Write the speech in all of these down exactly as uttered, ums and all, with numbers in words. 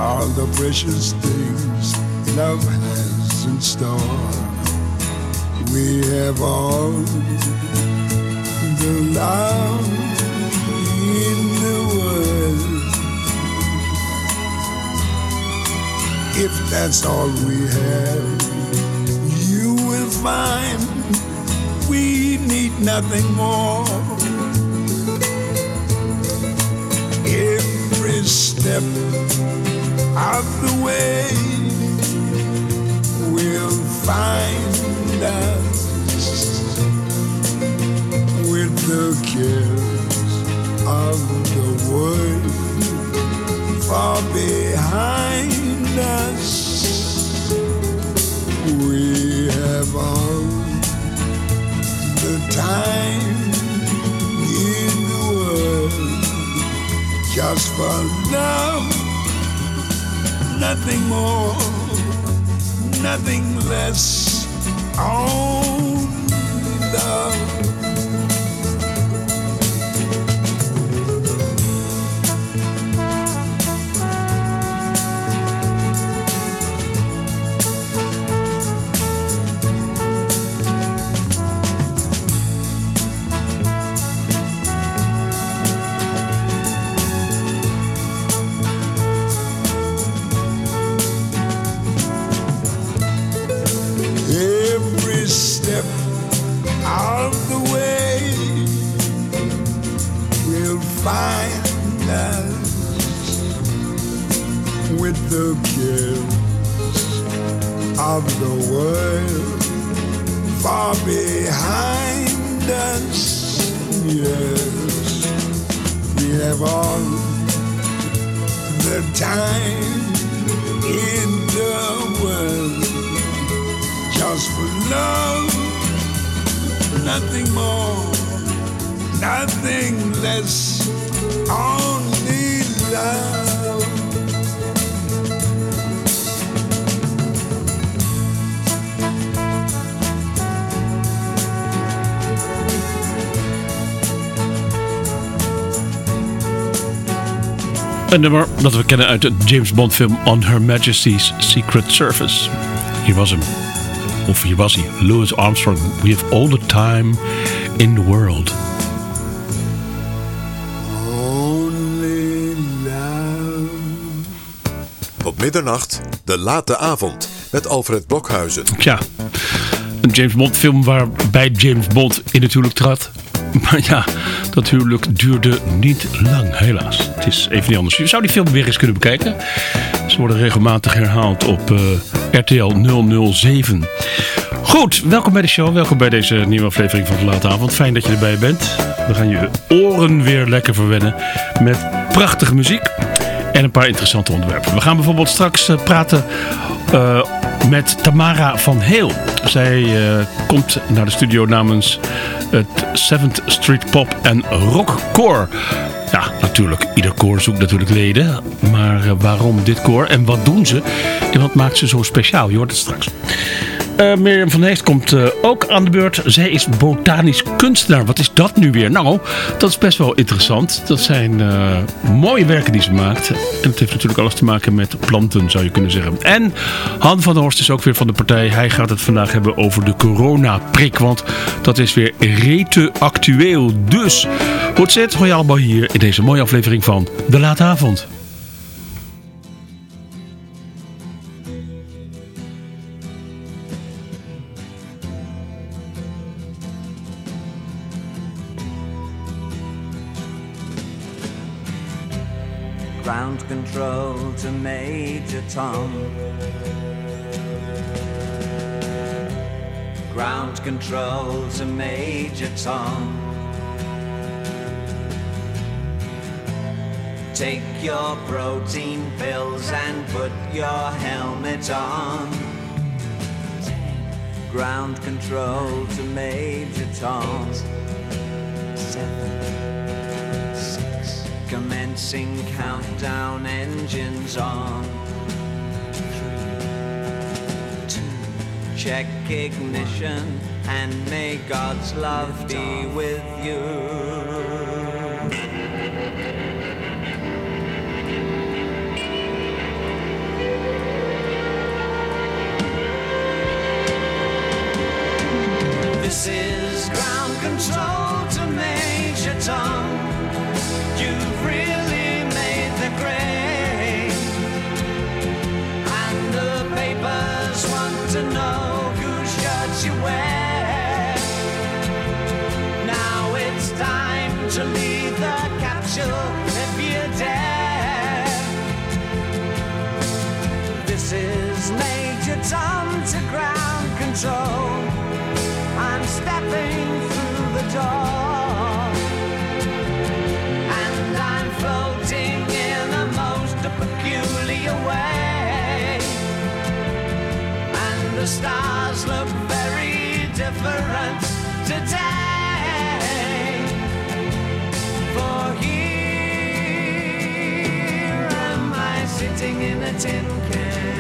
all the precious things love has in store. We have all the love in the world. If that's all we have, you will find we need nothing more. Every step of the way will find us with the cares of the world far behind us. We have all the time in the world just for love, nothing more, nothing less, only love. Find us with the cares of the world far behind us. Yes, we have all the time in the world just for love, nothing more, nothing less, only love. Een nummer dat we kennen uit de James Bond film On Her Majesty's Secret Service. Hier was hem. Of hier was hij. Louis Armstrong. We have all the time in the world. Op middernacht, De Late Avond, met Alfred Blokhuizen. Ja, een James Bond film waarbij James Bond in het huwelijk trad. Maar ja, dat huwelijk duurde niet lang, helaas. Het is even niet anders. Je zou die film weer eens kunnen bekijken. Ze worden regelmatig herhaald op uh, R T L nul nul zeven. Goed, welkom bij de show. Welkom bij deze nieuwe aflevering van De Late Avond. Fijn dat je erbij bent. We gaan je oren weer lekker verwennen met prachtige muziek. En een paar interessante onderwerpen. We gaan bijvoorbeeld straks uh, praten uh, met Tamara van Heel. Zij uh, komt naar de studio namens het seventh Street Pop en Rock Koor. Ja, natuurlijk. Ieder koor zoekt natuurlijk leden. Maar uh, waarom dit koor en wat doen ze? En wat maakt ze zo speciaal? Je hoort het straks. Uh, Mirjam van Heest komt uh, ook aan de beurt. Zij is botanisch kunstenaar. Wat is dat nu weer? Nou, dat is best wel interessant. Dat zijn uh, mooie werken die ze maakt. En het heeft natuurlijk alles te maken met planten, zou je kunnen zeggen. En Han van der Horst is ook weer van de partij. Hij gaat het vandaag hebben over de coronaprik. Want dat is weer rete actueel. Dus, hoe het zit, hoor je allemaal hier in deze mooie aflevering van De Late Avond. Ground control to Major Tom. Ground control to Major Tom. Take your protein pills and put your helmet on. Ground control to Major Tom. Seven. Commencing countdown, engines on. Three, two, check ignition, and may God's love be with you. This is ground control to Major Tom. You've really made the grade, and the papers want to know whose shirt you wear. Now it's time to leave the capsule if you dare. This is Major Tom to ground control. I'm stepping through the door, and I'm floating in a most peculiar way, and the stars look very different today. For here am I sitting in a tin can.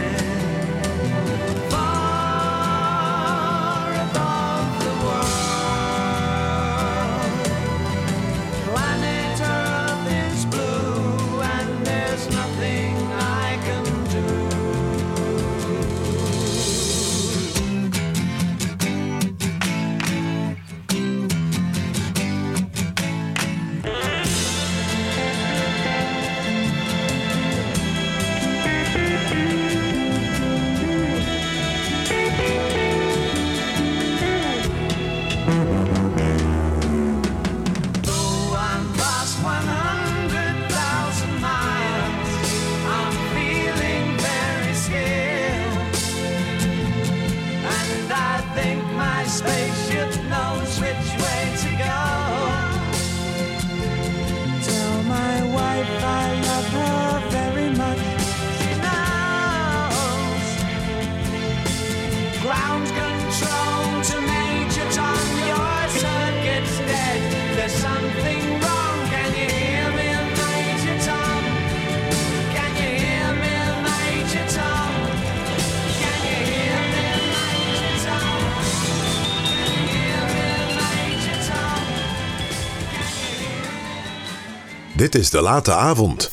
Spaceship knows which way to go. Tell my wife I love her very much. She knows. Ground control to Major Tom. Your circuit's dead. There's something wrong. Can you hear me, Major Tom? Can you hear me, Major Tom? Can you hear me, Major Tom? Dit is De Late Avond.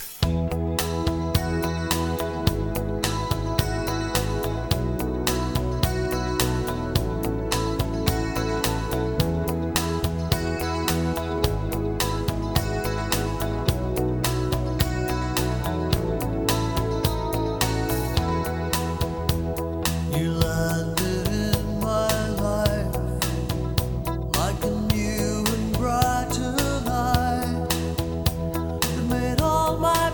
All my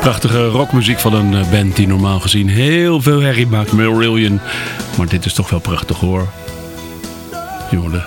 Prachtige rockmuziek van een eh, band die normaal gezien heel veel herrie maakt. Marillion. Maar dit is toch wel prachtig hoor. Je hoorde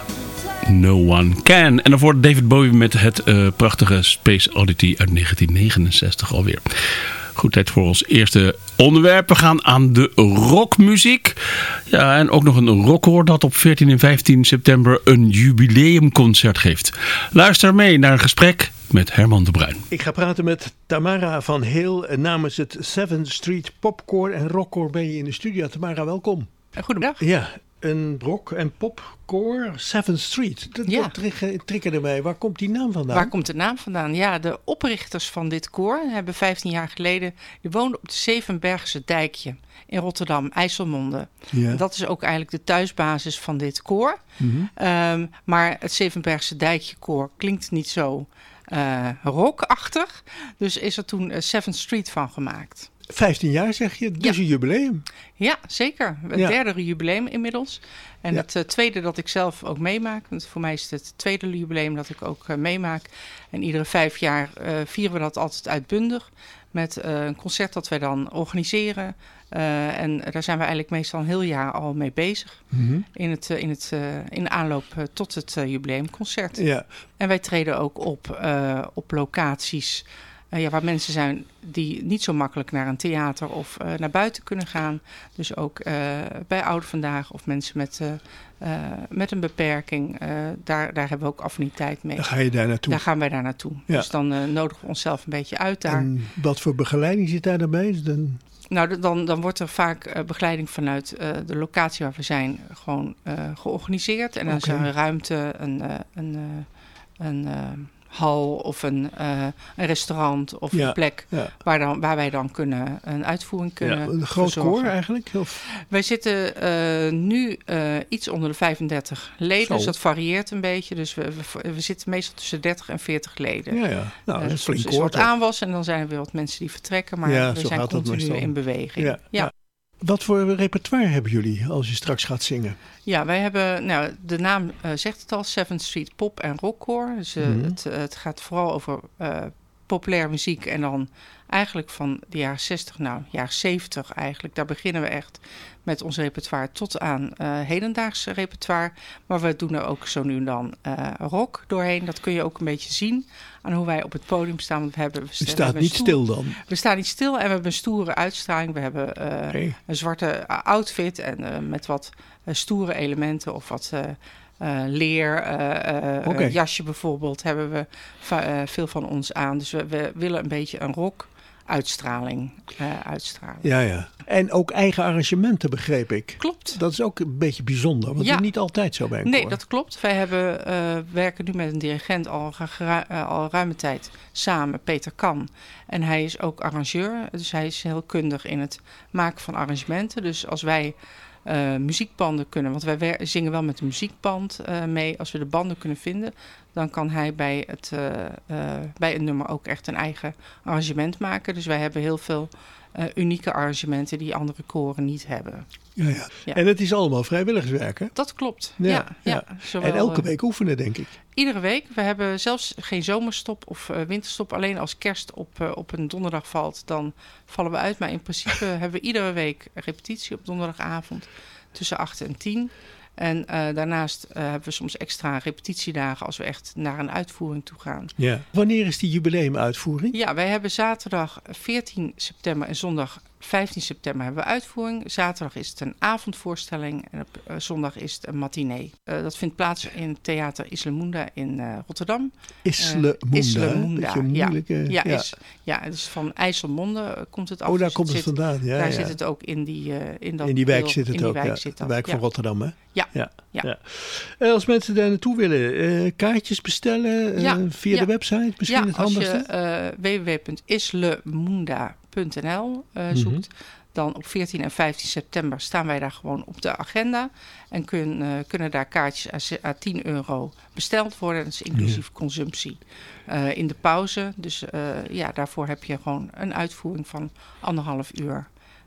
No One Can. En daarvoor David Bowie met het eh, prachtige Space Oddity uit negentien negenenzestig alweer. Goed, tijd voor ons eerste onderwerp. We gaan aan de rockmuziek. Ja, en ook nog een rockkoor dat op veertien en vijftien september een jubileumconcert geeft. Luister mee naar een gesprek met Herman de Bruin. Ik ga praten met Tamara van Heel namens het seventh Street Popcore en Rockcore. Ben je in de studio. Tamara, welkom. Goedemiddag. Ja, een rock- en popcore seventh Street. Dat, Ja. dat trigger- triggerde mij. Waar komt die naam vandaan? Waar komt de naam vandaan? Ja, de oprichters van dit koor hebben vijftien jaar geleden... die woonden op de Zevenbergse dijkje in Rotterdam, IJsselmonde. Ja. Dat is ook eigenlijk de thuisbasis van dit koor. Mhm. Um, maar het Zevenbergse dijkje koor klinkt niet zo uh, rockachtig. Dus is er toen uh, seventh Street van gemaakt. vijftien jaar zeg je, dus Ja. een jubileum. Ja, zeker. Het Ja. derde jubileum inmiddels. En Ja. het uh, tweede dat ik zelf ook meemaak. Want voor mij is het het tweede jubileum dat ik ook uh, meemaak. En iedere vijf jaar uh, vieren we dat altijd uitbundig. Met uh, een concert dat wij dan organiseren. Uh, en daar zijn we eigenlijk meestal een heel jaar al mee bezig. Mhm. In, het, uh, in, het, uh, in de aanloop uh, tot het uh, jubileumconcert. Ja. En wij treden ook op, uh, op locaties... Uh, ja, waar mensen zijn die niet zo makkelijk naar een theater of uh, naar buiten kunnen gaan. Dus ook uh, bij Oud Vandaag of mensen met, uh, uh, met een beperking. Uh, daar, daar hebben we ook affiniteit mee. Dan ga je daar naartoe. Daar gaan wij daar naartoe. Ja. Dus dan uh, nodigen we onszelf een beetje uit daar. En wat voor begeleiding zit daar dan bij? Dan... Nou, d- dan, dan wordt er vaak uh, begeleiding vanuit uh, de locatie waar we zijn gewoon uh, georganiseerd. En dan Oké. is er een ruimte, een, uh, een, uh, een uh, hal of een, uh, een restaurant of Ja. een plek Ja. waar, dan, waar wij dan kunnen, een uitvoering kunnen Een groot verzorgen. koor eigenlijk? Of... Wij zitten uh, nu uh, iets onder de vijfendertig leden, Zo. dus dat varieert een beetje. Dus we, we, we zitten meestal tussen dertig en veertig leden. Ja, ja. Nou, dat Uh, is een soms flink is er koor wat toch? aanwas en dan zijn er weer wat mensen die vertrekken. Maar Ja, we zo zijn gaat dat continu meestal. in beweging. Ja, Ja. ja. Wat voor repertoire hebben jullie als je straks gaat zingen? Ja, wij hebben, nou, de naam uh, zegt het al, seventh Street Pop en Rockcore. Dus uh, Mhm. het, uh, het gaat vooral over uh, populaire muziek en dan eigenlijk van de jaren zestig, nou, jaren zeventig eigenlijk. Daar beginnen we echt met ons repertoire tot aan uh, hedendaags repertoire. Maar we doen er ook zo nu en dan uh, rock doorheen. Dat kun je ook een beetje zien aan hoe wij op het podium staan. Want we hebben, we Je st- we staat hebben niet stoer- stil dan. We staan niet stil en we hebben een stoere uitstraling. We hebben uh, Oké. een zwarte outfit en uh, met wat uh, stoere elementen of wat uh, uh, leer, uh, uh, Oké. jasje bijvoorbeeld, hebben we va- uh, veel van ons aan. Dus we, we willen een beetje een rock uitstraling uh, uitstralen. Ja, ja. En ook eigen arrangementen, begreep ik. Klopt. Dat is ook een beetje bijzonder, want Ja. dat is niet altijd zo bij een Nee, koor. dat klopt. Wij hebben, uh, werken nu met een dirigent al, gera- uh, al ruime tijd samen, Peter Kan. En hij is ook arrangeur, dus hij is heel kundig in het maken van arrangementen. Dus als wij uh, muziekbanden kunnen, want wij wer- zingen wel met een muziekband uh, mee. Als we de banden kunnen vinden, dan kan hij bij, het, uh, uh, bij een nummer ook echt een eigen arrangement maken. Dus wij hebben heel veel uh, unieke arrangementen die andere koren niet hebben. Ja, ja. Ja. En het is allemaal vrijwilligerswerk, hè? Dat klopt. Ja, Ja, ja. ja. Zowel, En elke uh, week oefenen, denk ik. Iedere week. We hebben zelfs geen zomerstop of uh, winterstop. Alleen als kerst op, uh, op een donderdag valt, dan vallen we uit. Maar in principe hebben we iedere week een repetitie op donderdagavond tussen acht en tien. En uh, daarnaast uh, hebben we soms extra repetitiedagen als we echt naar een uitvoering toe gaan. Ja. Wanneer is die jubileumuitvoering? Ja, wij hebben zaterdag veertien september en zondag vijftien september hebben we uitvoering. Zaterdag is het een avondvoorstelling en op uh, zondag is het een matinee. Uh, dat vindt plaats in Theater Islemunda in uh, Rotterdam. Islemunda. Uh, Islemunda, Beetje een ja. moeilijke... Ja, Is, ja, dus van IJsselmonde uh, komt het af. Oh, daar Dus komt het zit- vandaan. Ja, daar ja. zit het ook in die uh, in dat in die wijk deel- zit het in die ook, wijk ja. zit De dat. wijk van Ja. Rotterdam, hè? Ja. Ja. Ja. Ja. Eh, als mensen daar naartoe willen, eh, kaartjes bestellen eh, Ja, via ja. de website, misschien Ja, het als handigste? je uh, w w w punt islemunda punt n l uh, Mhm. zoekt, dan op veertien en vijftien september staan wij daar gewoon op de agenda. En kun, uh, kunnen daar kaartjes à, ze- à tien euro besteld worden. Dat is inclusief consumptie uh, in de pauze. Dus uh, ja, daarvoor heb je gewoon een uitvoering van anderhalf uur.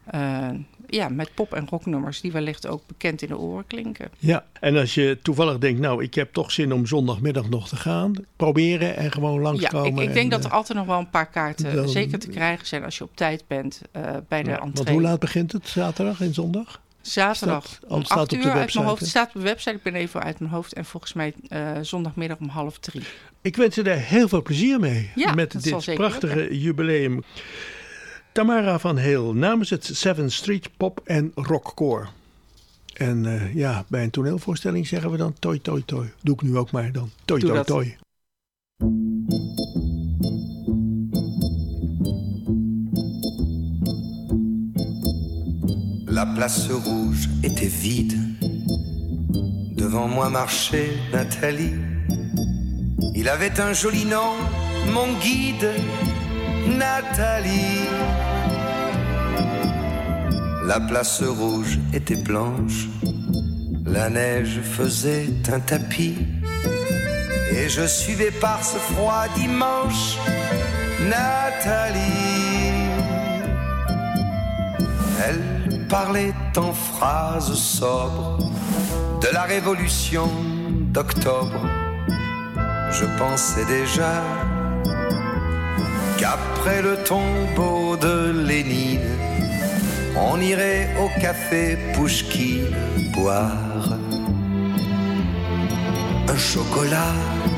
Uh, ja, met pop- en rocknummers die wellicht ook bekend in de oren klinken. Ja, en als je toevallig denkt, nou, ik heb toch zin om zondagmiddag nog te gaan, proberen en gewoon langskomen. Ja, ik, ik denk en, dat er altijd nog wel een paar kaarten dan, zeker te krijgen zijn als je op tijd bent uh, bij de ja, entree. Want hoe laat begint het? Zaterdag en zondag? Zaterdag staat, om staat acht op uur de uit website, mijn hoofd. hè? Het staat op de website, ik ben even uit mijn hoofd. En volgens mij uh, zondagmiddag om half drie. Ik wens je daar heel veel plezier mee. Ja, met dat zal dit zeker prachtige lukken. jubileum. Tamara van Heel namens het seventh Street Pop en Rockkoor. En uh, ja, bij een toneelvoorstelling zeggen we dan toi toi toi. Doe ik nu ook maar dan. Toi Doe toi dat. toi. La place rouge était vide. Devant moi marchait Nathalie. Il avait un joli nom, mon guide, Nathalie. La place rouge était blanche. La neige faisait un tapis. Et je suivais par ce froid dimanche Nathalie. Elle parlait en phrases sobres de la révolution d'octobre. Je pensais déjà qu'après le tombeau de Lénine, on irait au café Pouchkine boire un chocolat.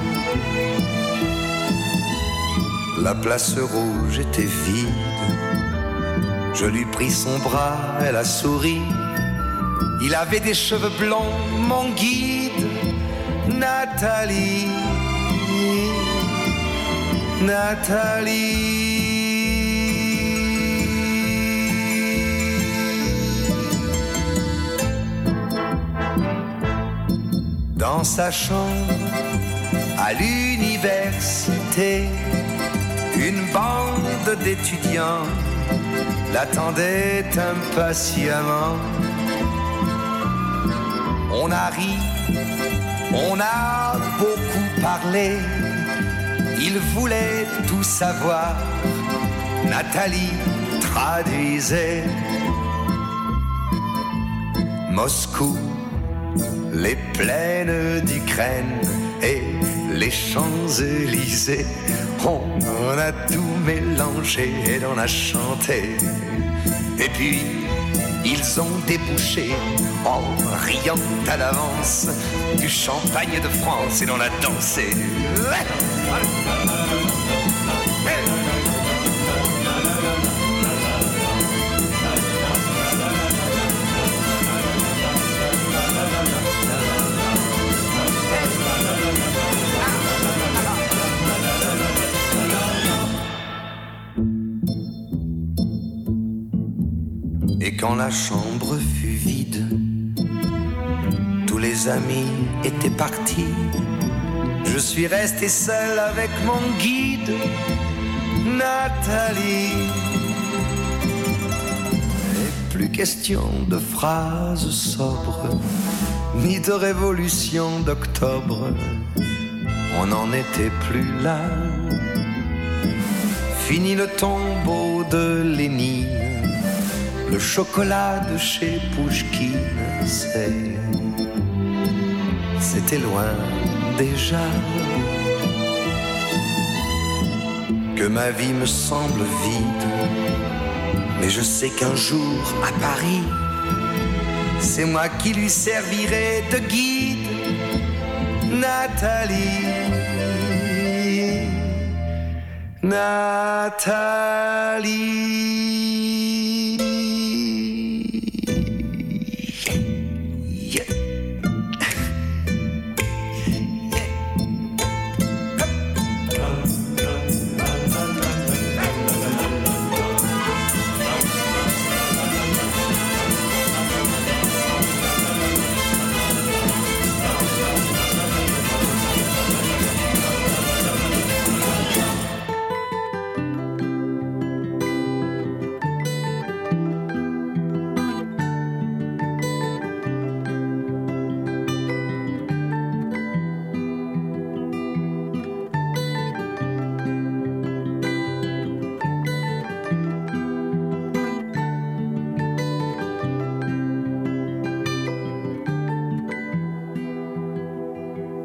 La place rouge était vide. Je lui pris son bras, elle a souri. Il avait des cheveux blonds, mon guide, Nathalie. Nathalie. Dans sa chambre, à l'université, une bande d'étudiants l'attendait impatiemment. On a ri, on a beaucoup parlé. Il voulait tout savoir. Nathalie traduisait. Moscou, les plaines d'Ukraine et les Champs-Élysées. On en a tout mélangé et on a chanté. Et puis, ils ont débouché, en riant à l'avance, du champagne de France et l'on a dansé. Et quand la chambre fut vide, tous les amis étaient partis. Je suis resté seul avec mon guide, Nathalie. Et plus question de phrases sobres, ni de révolution d'octobre. On n'en était plus là. Fini le tombeau de Lénine. Le chocolat de chez Pouchkine, c'est... c'était loin déjà. Que ma vie me semble vide, mais je sais qu'un jour à Paris, c'est moi qui lui servirai de guide, Nathalie. Nathalie.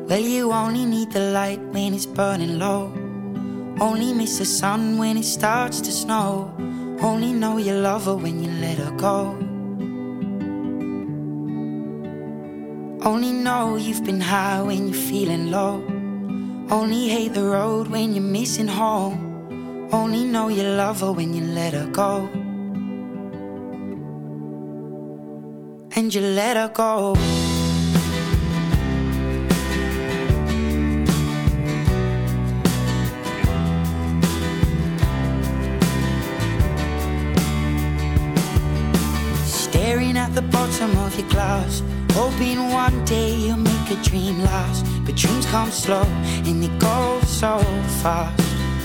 Well, you only need the light when it's burning low. Only miss the sun when it starts to snow. Only know you love her when you let her go. Only know you've been high when you're feeling low. Only hate the road when you're missing home. Only know you love her when you let her go. And you let her go. Staring at the bottom of your glass, hoping one day you'll make a dream last. But dreams come slow and they go so fast.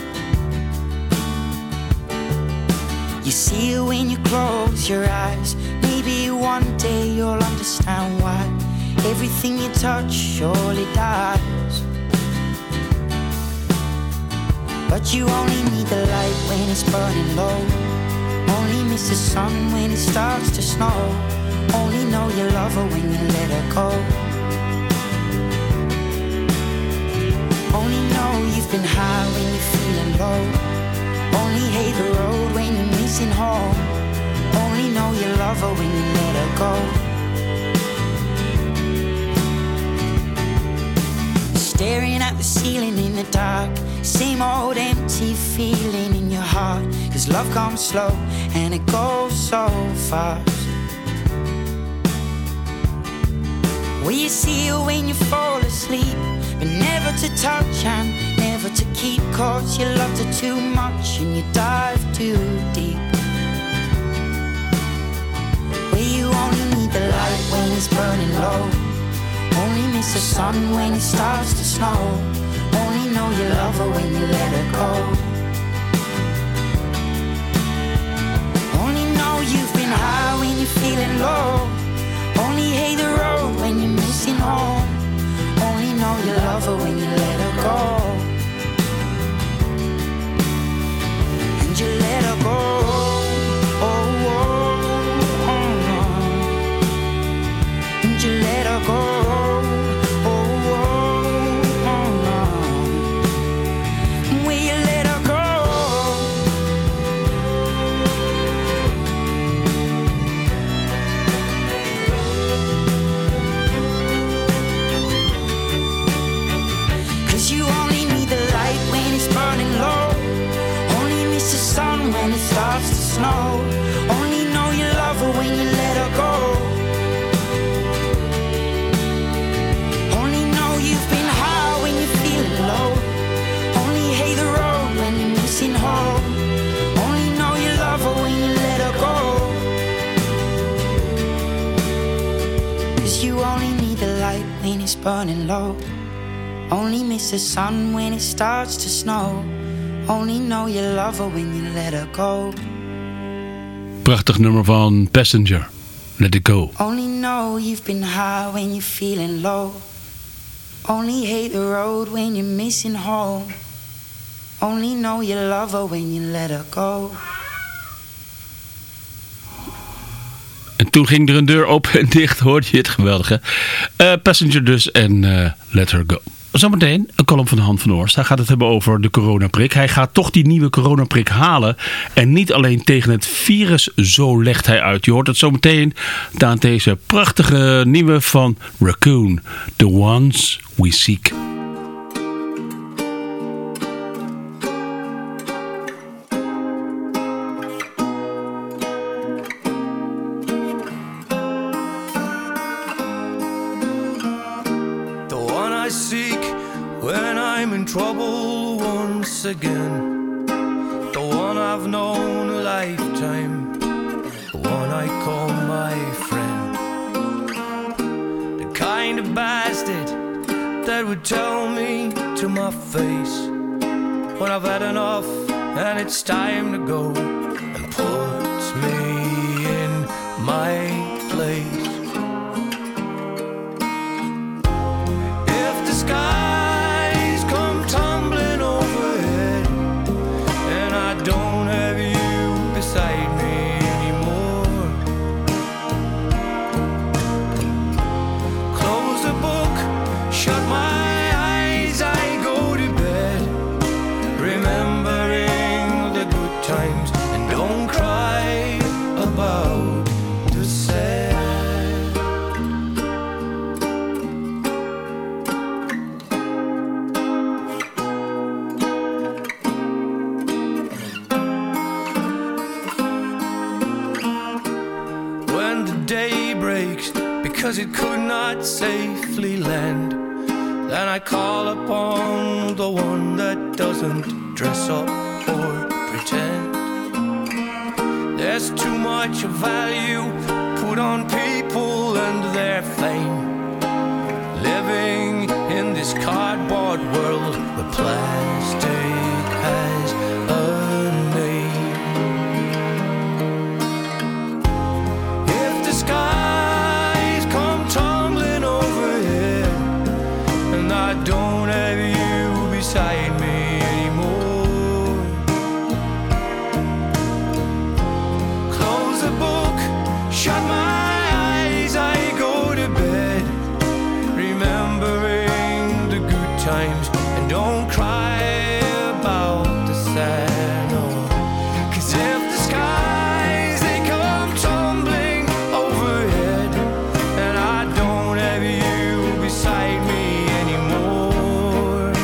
You see it when you close your eyes. Maybe one day you'll understand why everything you touch surely dies. But you only need the light when it's burning low. Only miss the sun when it starts to snow. Only know you love her when you let her go. Only know you've been high when you're feeling low. Only hate the road when you're missing home. Only know you love her when you let her go. Staring at the ceiling in the dark, same old empty feeling in your heart. Cause love comes slow and it goes so fast. Well, you see her when you fall asleep, but never to touch and never to keep. Cause you loved her too much and you dive too deep. Well, you only need the light when it's burning low. Only miss the sun when it starts to snow. Only know you love her when you let her go. Only know you've been high when you're feeling low. Only hate the road when you're missing home. Only know you love her when you let her go. And you let her go. Oh, oh, oh, oh. And you let her go. Starts to snow. Only know you love her when you let her go. Only know you've been high when you're feeling low. Only hate the road when you're missing home. Only know you love her when you let her go. Cause you only need the light when it's burning low. Only miss the sun when it starts to snow. Only know you love her when you let her go. Prachtig nummer van Passenger. Let It Go. Only know you've been high when you're feeling low. Only hate the road when you're missing home. Only know you love her when you let her go. En toen ging er een deur open en dicht, hoorde je het geweldige. Uh, Passenger dus en uh, Let Her Go. Zometeen een column van Han van Oorst. Hij gaat het hebben over de coronaprik. Hij gaat toch die nieuwe coronaprik halen. En niet alleen tegen het virus, zo legt hij uit. Je hoort het zometeen aan deze prachtige nieuwe van Raccoon. The Ones We Seek. Trouble once again, the one I've known a lifetime, the one I call my friend, the kind of bastard that would tell me to my face when I've had enough and it's time to go, and puts me in my place. If the sky don't have you beside me anymore, close the book, shut my 'cause it could not safely land. Then I call upon the one that doesn't dress up or pretend. There's too much value put on people and their fame, living in this cardboard world where plastic has a name. If the skies come tumbling overhead and I don't have you beside me anymore, close the book, shut my eyes, I go to bed, remembering the good times, and don't cry about the sad, no. 'Cause if the skies, they come tumbling overhead, and I don't have you beside me anymore,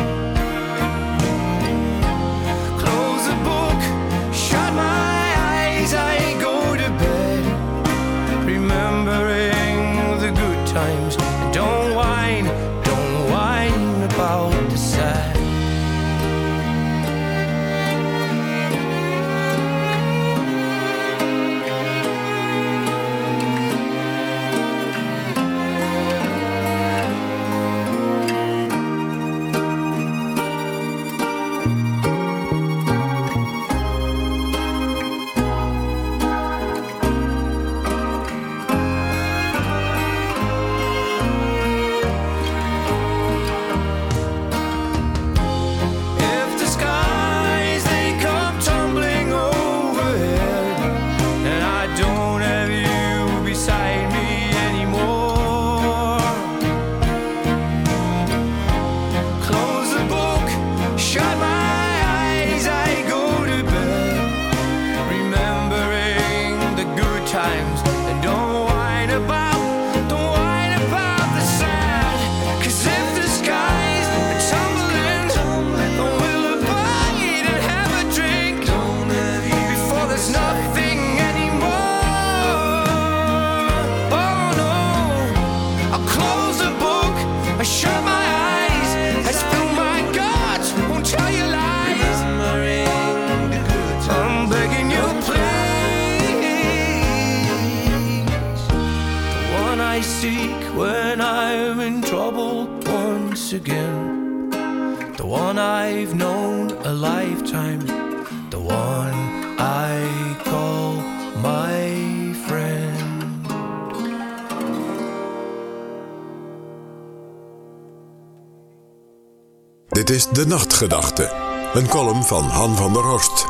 close the book, shut my eyes, I go to bed, remembering the good times, and don't whine, don't whine about the sad. If the skies, they come tumbling overhead, and I don't have you beside me anymore, close the book, shut my eyes, I go to bed, remembering the good times, and don't whine about, don't whine about the sad. 'Cause if the skies are tumbling, we'll abide and have a drink before there's nothing anymore. Oh no, I'll close the book, I shut my eyes, I spill my guts, won't tell you lies. I'm begging you, please. The one I seek when I'm in trouble once again, the one I've known a lifetime, the one I call my friend. Dit is De Nachtgedachte, een column van Han van der Horst.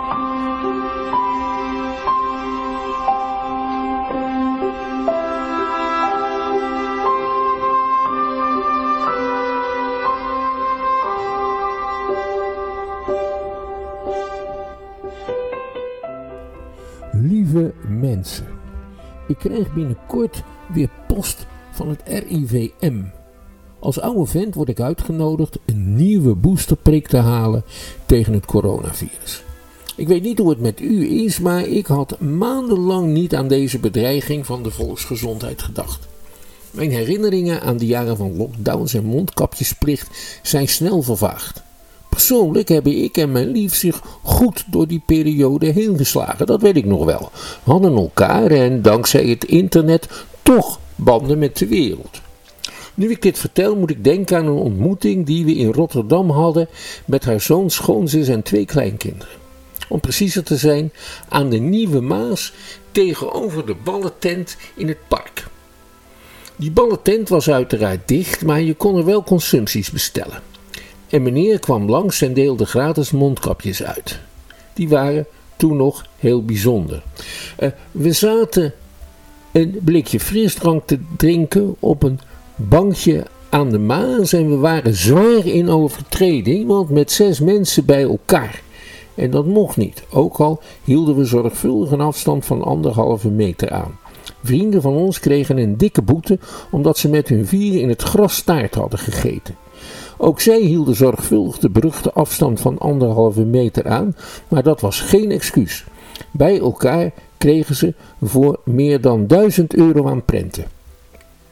Lieve mensen, ik krijg binnenkort weer post van het R I V M. Als oude vent word ik uitgenodigd een nieuwe boosterprik te halen tegen het coronavirus. Ik weet niet hoe het met u is, maar ik had maandenlang niet aan deze bedreiging van de volksgezondheid gedacht. Mijn herinneringen aan de jaren van lockdowns en mondkapjesplicht zijn snel vervaagd. Persoonlijk hebben ik en mijn lief zich goed door die periode heen geslagen, dat weet ik nog wel. We hadden elkaar en dankzij het internet toch banden met de wereld. Nu ik dit vertel moet ik denken aan een ontmoeting die we in Rotterdam hadden met haar zoon, schoonzus en twee kleinkinderen. Om preciezer te zijn, aan de Nieuwe Maas tegenover de ballentent in het park. Die ballentent was uiteraard dicht, maar je kon er wel consumpties bestellen. En meneer kwam langs en deelde gratis mondkapjes uit. Die waren toen nog heel bijzonder. Uh, we zaten een blikje frisdrank te drinken op een bankje aan de Maas en we waren zwaar in overtreding, want met zes mensen bij elkaar. En dat mocht niet, ook al hielden we zorgvuldig een afstand van anderhalve meter aan. Vrienden van ons kregen een dikke boete omdat ze met hun vieren in het gras taart hadden gegeten. Ook zij hielden zorgvuldig de beruchte afstand van anderhalve meter aan, maar dat was geen excuus. Bij elkaar kregen ze voor meer dan duizend euro aan prenten.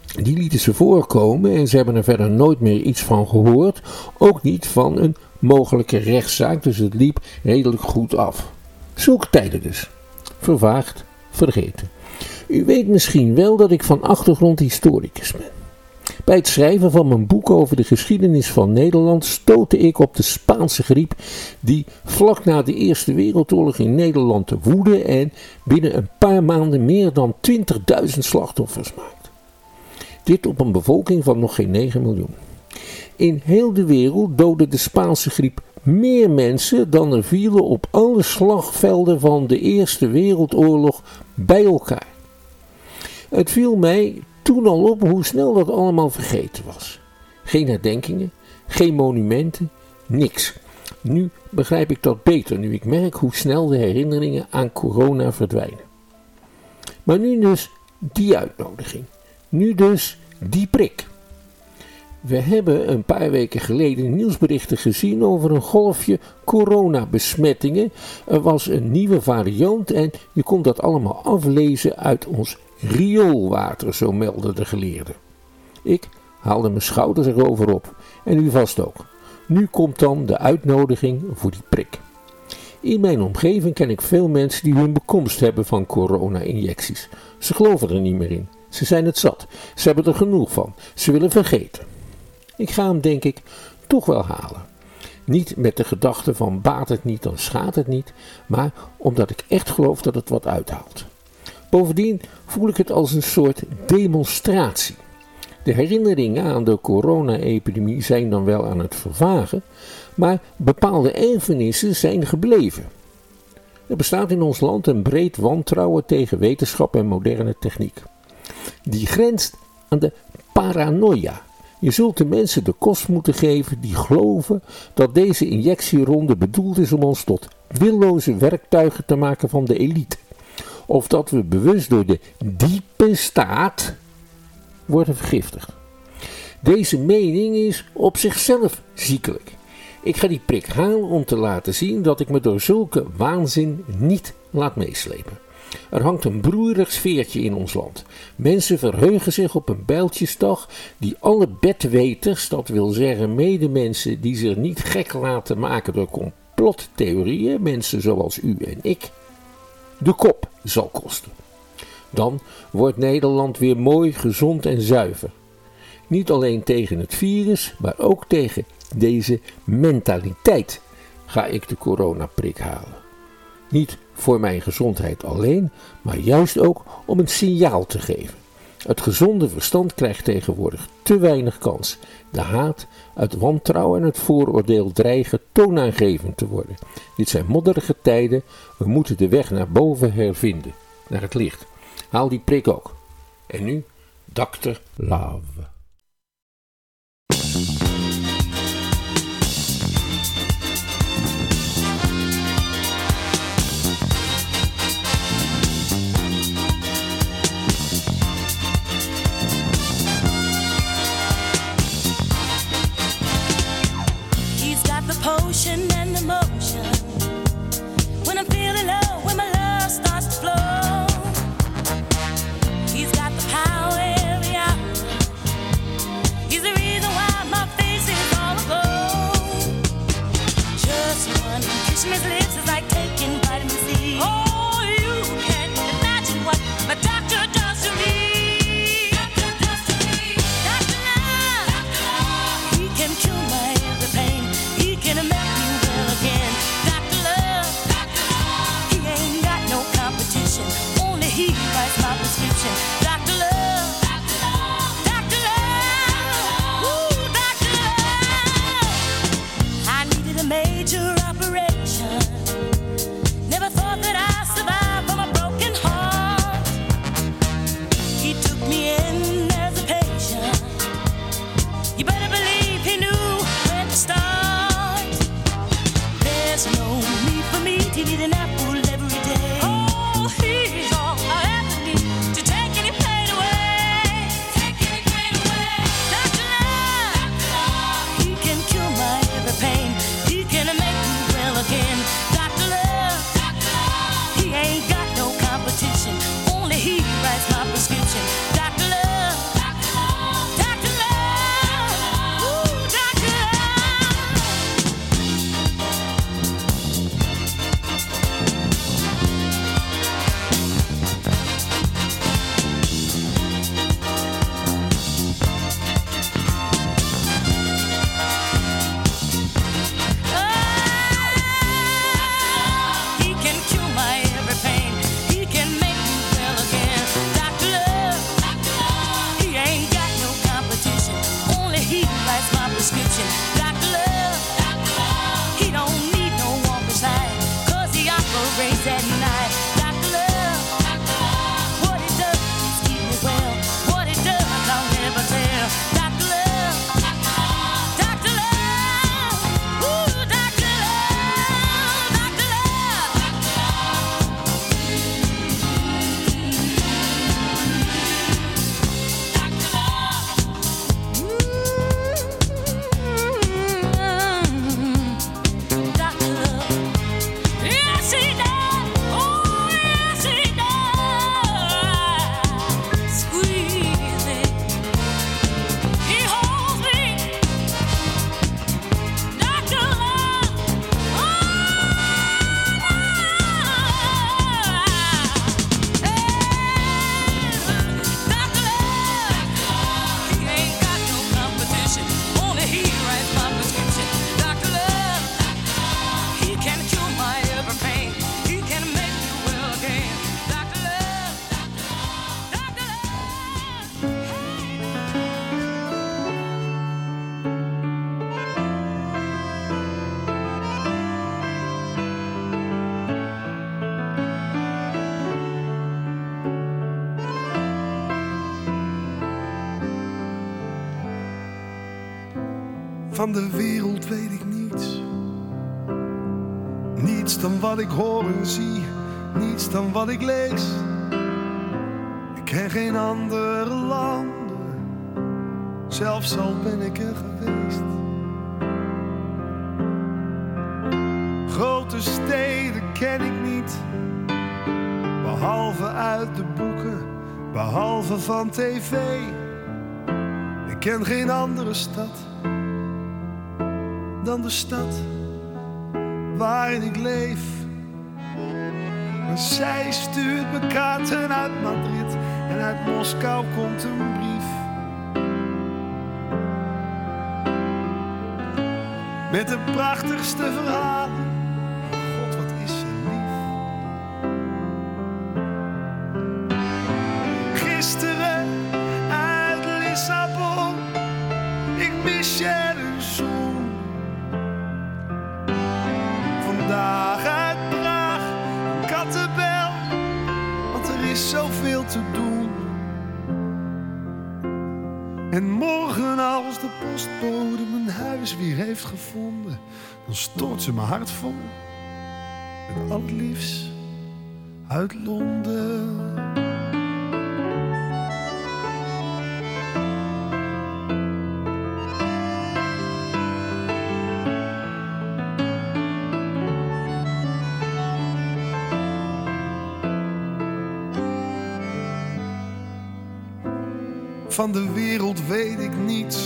Die lieten ze voorkomen en ze hebben er verder nooit meer iets van gehoord. Ook niet van een mogelijke rechtszaak, dus het liep redelijk goed af. Zulke tijden dus. Vervaagd, vergeten. U weet misschien wel dat ik van achtergrond historicus ben. Bij het schrijven van mijn boek over de geschiedenis van Nederland stootte ik op de Spaanse griep die vlak na de Eerste Wereldoorlog in Nederland woedde en binnen een paar maanden meer dan twintigduizend slachtoffers maakte. Dit op een bevolking van nog geen negen miljoen. In heel de wereld doodde de Spaanse griep meer mensen dan er vielen op alle slagvelden van de Eerste Wereldoorlog bij elkaar. Het viel mij toen al op hoe snel dat allemaal vergeten was. Geen herdenkingen, geen monumenten, niks. Nu begrijp ik dat beter, nu ik merk hoe snel de herinneringen aan corona verdwijnen. Maar nu dus die uitnodiging. Nu dus die prik. We hebben een paar weken geleden nieuwsberichten gezien over een golfje coronabesmettingen. Er was een nieuwe variant en je kon dat allemaal aflezen uit ons rioolwater, zo melden de geleerden. Ik haalde mijn schouders erover op en u vast ook. Nu komt dan de uitnodiging voor die prik. In mijn omgeving ken ik veel mensen die hun bekomst hebben van corona-injecties. Ze geloven er niet meer in. Ze zijn het zat. Ze hebben er genoeg van. Ze willen vergeten. Ik ga hem, denk ik, toch wel halen. Niet met de gedachte van baat het niet, dan schaadt het niet, maar omdat ik echt geloof dat het wat uithaalt. Bovendien voel ik het als een soort demonstratie. De herinneringen aan de corona-epidemie zijn dan wel aan het vervagen, maar bepaalde erfenissen zijn gebleven. Er bestaat in ons land een breed wantrouwen tegen wetenschap en moderne techniek. Die grenst aan de paranoia. Je zult de mensen de kost moeten geven die geloven dat deze injectieronde bedoeld is om ons tot willoze werktuigen te maken van de elite. Of dat we bewust door de diepe staat worden vergiftigd. Deze mening is op zichzelf ziekelijk. Ik ga die prik halen om te laten zien dat ik me door zulke waanzin niet laat meeslepen. Er hangt een broeierig sfeertje in ons land. Mensen verheugen zich op een bijltjesdag die alle bedweters, dat wil zeggen medemensen die zich niet gek laten maken door complottheorieën, mensen zoals u en ik, de kop zal kosten. Dan wordt Nederland weer mooi, gezond en zuiver. Niet alleen tegen het virus, maar ook tegen deze mentaliteit ga ik de coronaprik halen. Niet voor mijn gezondheid alleen, maar juist ook om een signaal te geven. Het gezonde verstand krijgt tegenwoordig te weinig kans. De haat, het wantrouwen en het vooroordeel dreigen toonaangevend te worden. Dit zijn modderige tijden, we moeten de weg naar boven hervinden, naar het licht. Haal die prik ook. En nu, dokter Love. Potion and emotion. When I'm feeling low, when my love starts to flow, he's got the power every hour. He's the reason why my face is all aglow. Just one kiss from his lips is like taking vitamin C. Oh, you can't imagine what my doctor does to me. Doctor does to me. Doctor Love. Doctor Love. He can cure my every pain. He can make me well again. Doctor Love, Doctor Love. He ain't got no competition. Only he writes my prescription. Doctor Love, Doctor Love, Doctor Love. Ooh, Doctor Love. I needed a major operation. Never thought that I'd survive from a broken heart. He took me in as a patient. You better believe he knew when to start. There's no need for me to eat an apple every day. Oh, he's all I ever need to take any pain away. Take any pain away. Doctor Love, Doctor Love. He can cure my every pain. He can make me well again. Doctor Love, Doctor Love. He ain't got no competition. Only he writes my prescription. Doctor Love, Doctor Love. he writes my prescription. Doctor Love, Doctor Love, he don't need no one beside, 'cause he operates at night. Doctor Love, Doctor Love, what he does is keep me well. What he does, I'll never tell. Doctor Love, Doctor Love, Doctor Love, ooh, Doctor Love, Doctor Love, Doctor Doctor Love, yes he does, oh yes he does. Squeeze me, he holds me. Doctor Love, oh Doctor Love, he ain't got no competition. Only he writes my prescription. Doctor Love, he can cure my every pain. He can make me well again. Doctor Love, Doctor Van de wereld weet ik niets. Niets dan wat ik hoor en zie. Niets dan wat ik lees. Ik ken geen andere landen. Zelfs al ben ik er geweest. Grote steden ken ik niet. Behalve uit de boeken. Behalve van tv. Ik ken geen andere stad dan de stad waarin ik leef. Maar zij stuurt me kaarten uit Madrid en uit Moskou komt een brief. Met de prachtigste verhalen. God, wat is ze lief. Gisteren uit Lissabon, ik mis je een zoen. Vandaag uit Praag, een kattenbel, want er is zoveel te doen. En morgen als de postbode mijn huis weer heeft gevonden, dan stort ze mijn hart vol met al het liefst uit Londen. Van de wereld weet ik niets.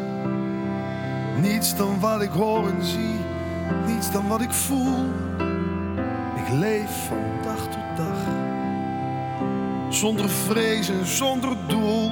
Niets dan wat ik hoor en zie. Niets dan wat ik voel. Ik leef van dag tot dag. Zonder vrees en zonder doel.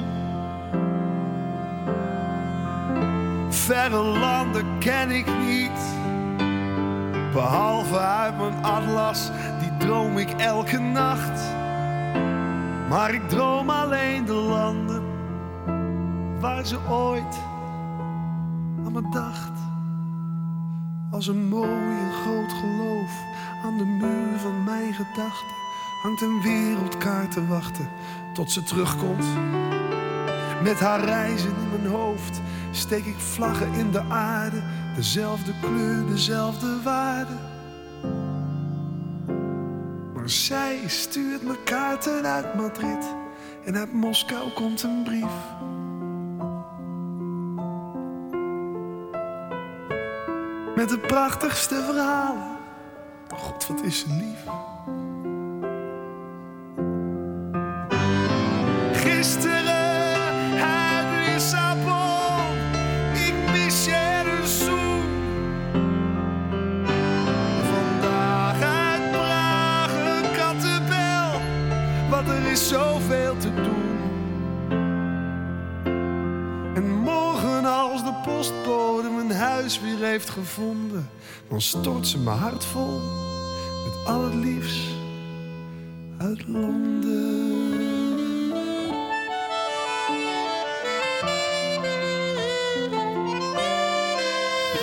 Verre landen ken ik niet. Behalve uit mijn atlas, die droom ik elke nacht. Maar ik droom alleen de landen waar ze ooit aan me dacht. Als een mooi en groot geloof aan de muur van mijn gedachten hangt een wereldkaart te wachten tot ze terugkomt. Met haar reizen in mijn hoofd steek ik vlaggen in de aarde. Dezelfde kleur, dezelfde waarde. Maar zij stuurt me kaarten uit Madrid en uit Moskou komt een brief. Met de prachtigste verhalen. God, wat is ze lief. Gisteren uit Lissabon, ik mis je een zoen. Vandaag uit Praag een kattenbel, want er is zoveel te doen. En morgen als de postbode mijn huis weer heeft gevonden, dan stort ze mijn hart vol met al het liefst uit Londen.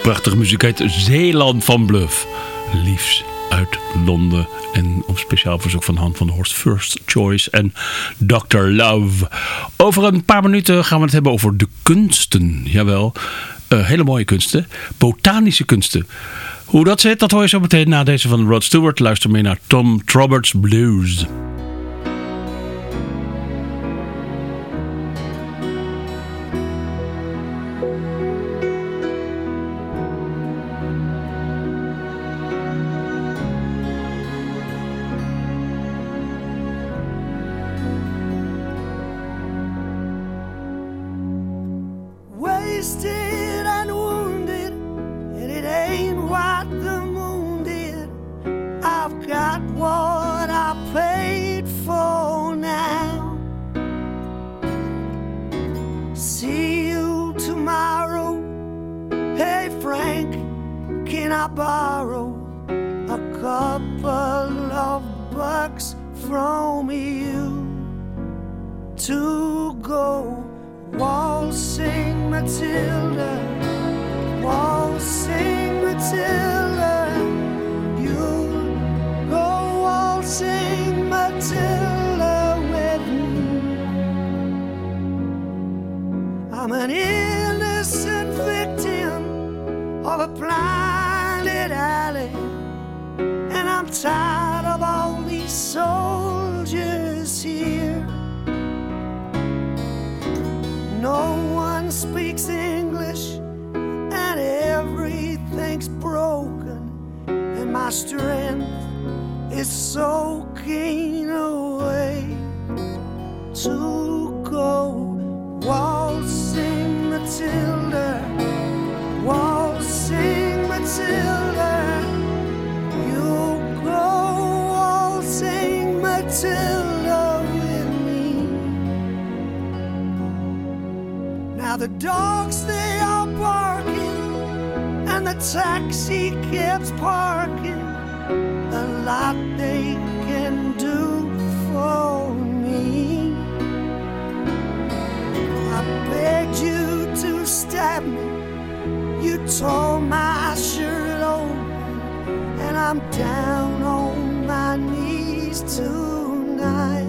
prachtige muziek uit Zeeland van Bluff. Liefs uit Londen. En op speciaal verzoek van Han van der Horst, First Choice en doctor Love. Over een paar minuten gaan we het hebben over de kunsten. Jawel, uh, hele mooie kunsten. Botanische kunsten. Hoe dat zit, dat hoor je zo meteen na deze van Rod Stewart. Luister mee naar Tom Roberts Blues. Wasted and wounded, and it ain't what the moon did. I've got what I paid for now. See you tomorrow. Hey Frank, can I borrow a couple of bucks from you to go waltzing Matilda, waltzing Matilda, you'll go waltzing Matilda with me. I'm an innocent victim of a blinded alley, and I'm tired of all these soldiers here. No one speaks English and everything's broken, and my strength is soaking away. To go waltzing Matilda, waltzing Matilda, you go waltzing Matilda with me. Now the dogs, they are barking, and the taxi cabs parking. A lot they can do for me. I begged you to stab me, you tore my shirt open, and I'm down on my knees tonight.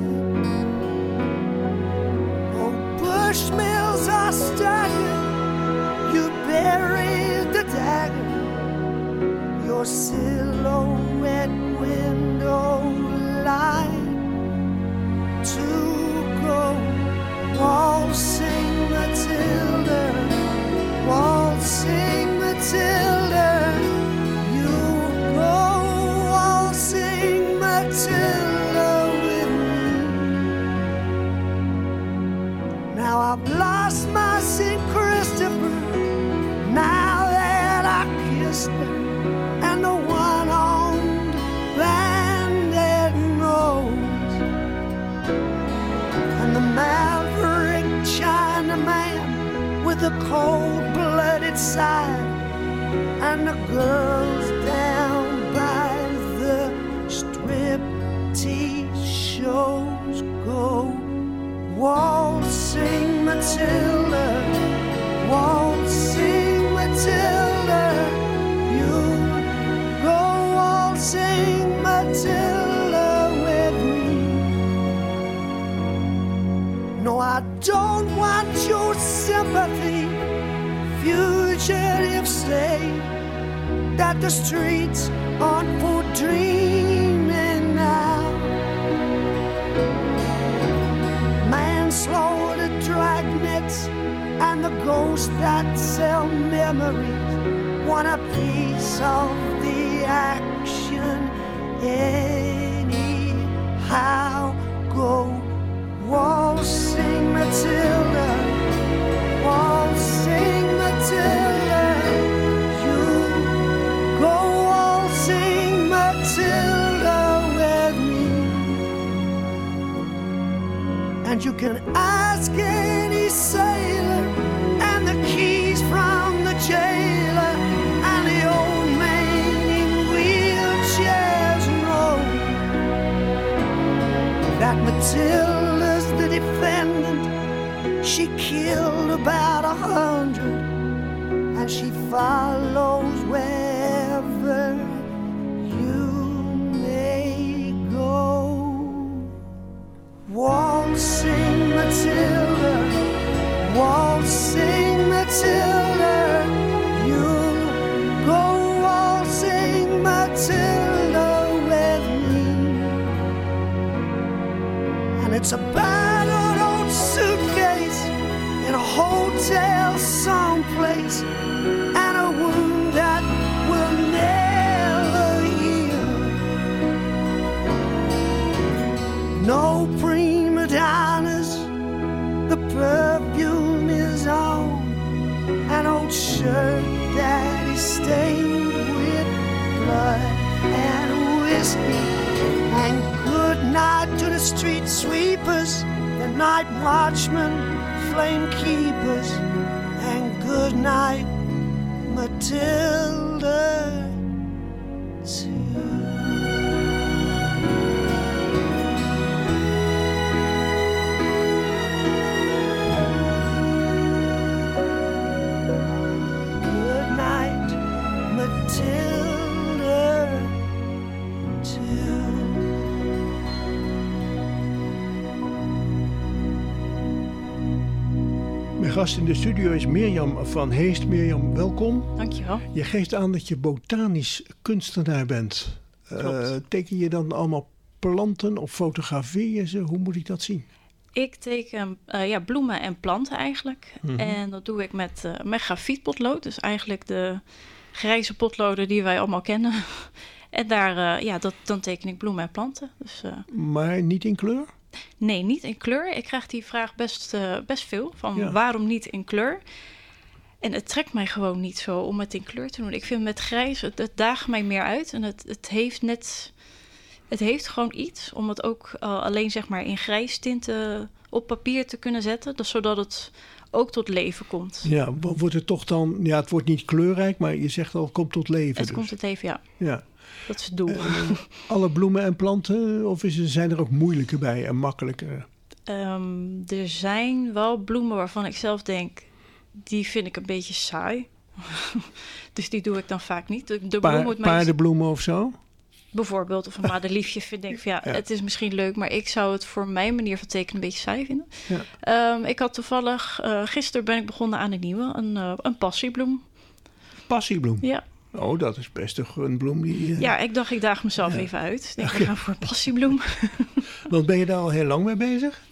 Bushmills are staggered, you buried the dagger, your silhouette window light. To go waltzing Matilda, waltzing Matilda, you go waltzing Matilda with me. Now I've lost my Saint Christopher, now that I kissed her, and the one-armed bandit nose, and the maverick Chinaman with the cold-blooded side, and the girls down by the striptease shows. Go waltzing Matilda, waltzing Matilda, you go waltzing Matilda with me. No, I don't want your sympathy. Fugitives say that the streets aren't for dreaming now. Manslaughter, dragnets, and the ghosts that sell memories want a piece of the action anyhow. Go waltzing Matilda, waltzing Matilda, you go waltzing Matilda with me. And you can ask any sailor, and the keys from the jailer, and the old man in wheelchairs know that Matilda's the defendant. She killed about a hundred, and she follows wherever you may go. Waltzing Matilda, waltzing Matilda, you'll go waltzing Matilda with me. And it's a battered old suitcase in a hotel someplace, and a wound that will never heal. No prima donnas, the perfume is on an old shirt that is stained with blood and whiskey. And good night to the street sweepers, the night watchmen, flame keepers, and good night, Matilda, too. Good night, Matilda, too. Mijn gast in de studio is Mirjam van Heest. Mirjam, welkom. Dankjewel. Je geeft aan dat je botanisch kunstenaar bent. Uh, teken je dan allemaal planten of fotografeer je ze? Hoe moet ik dat zien? Ik teken uh, ja, bloemen en planten eigenlijk. Mhm. En dat doe ik met, uh, met grafietpotlood. Dus eigenlijk de grijze potloden die wij allemaal kennen. En daar, uh, ja, dat, dan teken ik bloemen en planten. Dus, uh, maar niet in kleur? Nee, niet in kleur. Ik krijg die vraag best, uh, best veel. Van Ja. waarom niet in kleur? En het trekt mij gewoon niet zo om het in kleur te doen. Ik vind met grijs, het, het daagt mij meer uit. En het, het heeft net... Het heeft gewoon iets om het ook uh, alleen zeg maar in grijs tinten op papier te kunnen zetten. Dus zodat het ook tot leven komt. Ja, wo- wordt het toch dan... Ja, het wordt niet kleurrijk, maar je zegt al, komt tot leven. Het dus. komt tot leven, ja. Ja. Dat is het doel. Uh, alle bloemen en planten? Of is er, zijn er ook moeilijke bij en makkelijke? Um, er zijn wel bloemen waarvan ik zelf denk, die vind ik een beetje saai. Dus die doe ik dan vaak niet. De, de bloem Pa- moet mij paardenbloemen of zo? bijvoorbeeld, of een madeliefje vind ik van ja, Ja. het is misschien leuk, maar ik zou het voor mijn manier van tekenen een beetje saai vinden. Ja. Um, ik had toevallig, uh, gisteren ben ik begonnen aan een nieuwe, een, uh, een passiebloem. Passiebloem? Ja. Oh, dat is best een, een bloem die... uh, Ja, ik dacht, ik daag mezelf Ja. even uit. Ik denk, Ach, we ja. gaan voor een passiebloem. Want ben je daar al heel lang mee bezig?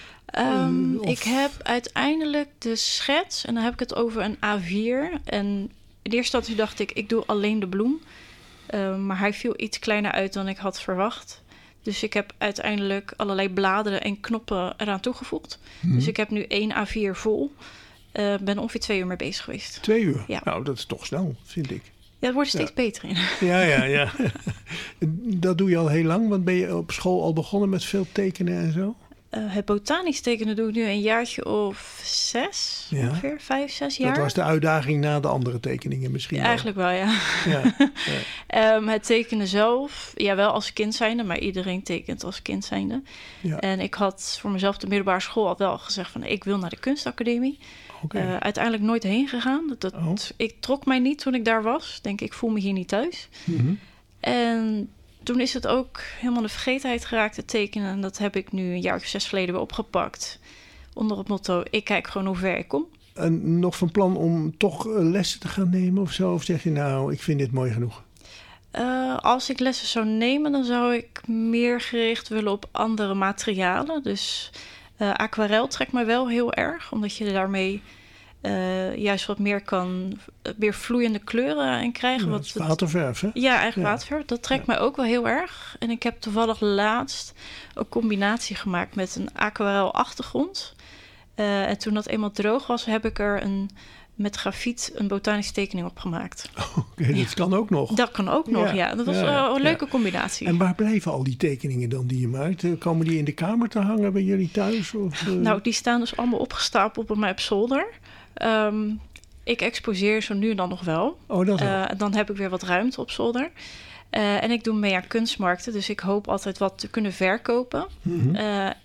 Um, Uh, of- Ik heb uiteindelijk de schets, en dan heb ik het over een A vier. En in eerste instantie dacht ik, ik doe alleen de bloem. Um, maar hij viel iets kleiner uit dan ik had verwacht. Dus ik heb uiteindelijk allerlei bladeren en knoppen eraan toegevoegd. Mhm. Dus ik heb nu één A vier vol. Uh, ben ongeveer twee uur mee bezig geweest. Twee uur? Ja. Nou, dat is toch snel, vind ik. Ja, het wordt er steeds Ja. beter in. Ja, ja, ja. Dat doe je al heel lang, want ben je op school al begonnen met veel tekenen en zo? Uh, het botanisch tekenen doe ik nu een jaartje of zes, Ja. ongeveer vijf, zes jaar. Dat was de uitdaging na de andere tekeningen misschien wel. Eigenlijk wel, ja. Ja, um, het tekenen zelf, ja, wel als kind zijnde, maar iedereen tekent als kind zijnde. Ja. En ik had voor mezelf op de middelbare school al wel gezegd van ik wil naar de kunstacademie. Oké. Uh, uiteindelijk nooit heen gegaan. Dat, dat, Oh. Ik trok mij niet toen ik daar was. Ik denk, ik voel me hier niet thuis. Mhm. En toen is het ook helemaal in de vergetenheid geraakt te tekenen. En dat heb ik nu een jaar of zes geleden weer opgepakt. Onder het motto, ik kijk gewoon hoe ver ik kom. En nog van plan om toch eh, lessen te gaan nemen of zo? Of zeg je nou, ik vind dit mooi genoeg? Uh, als ik lessen zou nemen, dan zou ik meer gericht willen op andere materialen. Dus uh, aquarel trekt me wel heel erg, omdat je daarmee uh, juist wat meer kan, meer vloeiende kleuren in krijgen. Ja, wat, het is waterverf, hè? Ja, eigenlijk Ja. waterverf. Dat trekt mij ook wel heel erg. En ik heb toevallig laatst een combinatie gemaakt met een aquarel achtergrond. Uh, en toen dat eenmaal droog was, heb ik er een, met grafiet een botanische tekening op gemaakt. Oké, dat kan ook nog. Dat kan ook nog, ja. Dat was ja, uh, een leuke ja. combinatie. En waar blijven al die tekeningen dan die je maakt? Eh, Komen die in de kamer te hangen bij jullie thuis? Of, eh? Nou, die staan dus allemaal opgestapeld bij mij op zolder. Um, ik exposeer zo nu en dan nog wel. Oh, dat wel. Uh, dan heb ik weer wat ruimte op zolder. Uh, en ik doe mee aan kunstmarkten, dus ik hoop altijd wat te kunnen verkopen. Mhm. Uh,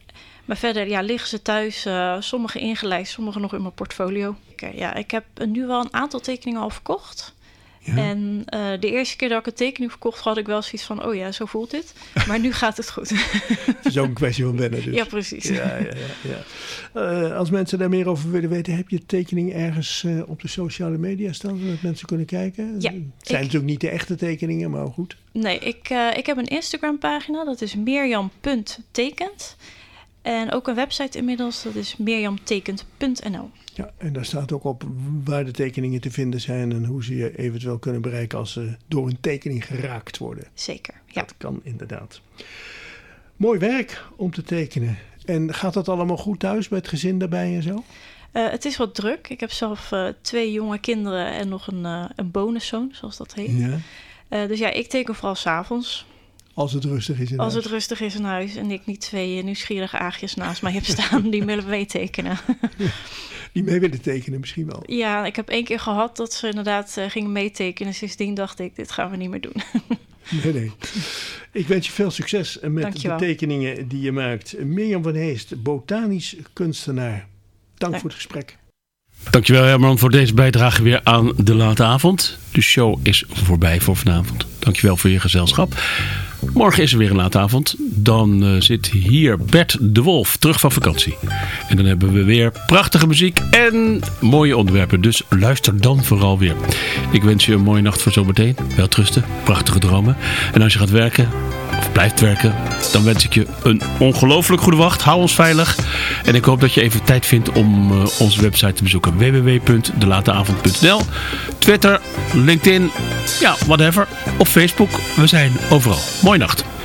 Maar verder ja, liggen ze thuis. Uh, sommige ingelijst, sommige nog in mijn portfolio. Ik, uh, ja, ik heb nu wel een aantal tekeningen al verkocht. Ja. En uh, de eerste keer dat ik een tekening verkocht, had ik wel zoiets van, oh ja, zo voelt dit. Maar nu gaat het goed. Het is ook een kwestie van wennen dus. Ja, precies. Ja, ja, ja, ja. Uh, als mensen daar meer over willen weten, heb je tekening ergens uh, op de sociale media staan, zodat mensen kunnen kijken? Ja. Het zijn ik... natuurlijk niet de echte tekeningen, maar goed. Nee, ik, uh, ik heb een Instagram pagina, dat is mirjam punt tekent. En ook een website inmiddels, dat is mirjamtekent punt n l. Ja, en daar staat ook op waar de tekeningen te vinden zijn en hoe ze je eventueel kunnen bereiken als ze door een tekening geraakt worden. Zeker, ja. Dat kan inderdaad. Mooi werk om te tekenen. En gaat dat allemaal goed thuis met het gezin daarbij en zo? Uh, het is wat druk. Ik heb zelf uh, twee jonge kinderen en nog een, uh, een bonuszoon, zoals dat heet. Ja. Uh, dus ja, ik teken vooral 's avonds. Als het rustig is in Als huis. het rustig is in huis en ik niet twee nieuwsgierige aagjes naast mij heb staan die willen meetekenen. Die mee willen tekenen misschien wel. Ja, ik heb één keer gehad dat ze inderdaad uh, gingen meetekenen. Sindsdien dacht ik, dit gaan we niet meer doen. Nee, nee. Ik wens je veel succes met Dankjewel. de tekeningen die je maakt. Mirjam van Heest, botanisch kunstenaar. Dank Ja. voor het gesprek. Dankjewel Herman voor deze bijdrage weer aan De Late Avond. De show is voorbij voor vanavond. Dankjewel voor je gezelschap. Morgen is er weer een late avond. Dan uh, zit hier Bert de Wolf terug van vakantie. En dan hebben we weer prachtige muziek en mooie onderwerpen. Dus luister dan vooral weer. Ik wens je een mooie nacht voor zometeen. Welterusten, prachtige dromen. En als je gaat werken of blijft werken, dan wens ik je een ongelooflijk goede wacht. Hou ons veilig. En ik hoop dat je even tijd vindt om uh, onze website te bezoeken. w w w punt de late avond punt n l Twitter, LinkedIn, ja, whatever. Op Facebook. We zijn overal. Mooie nacht.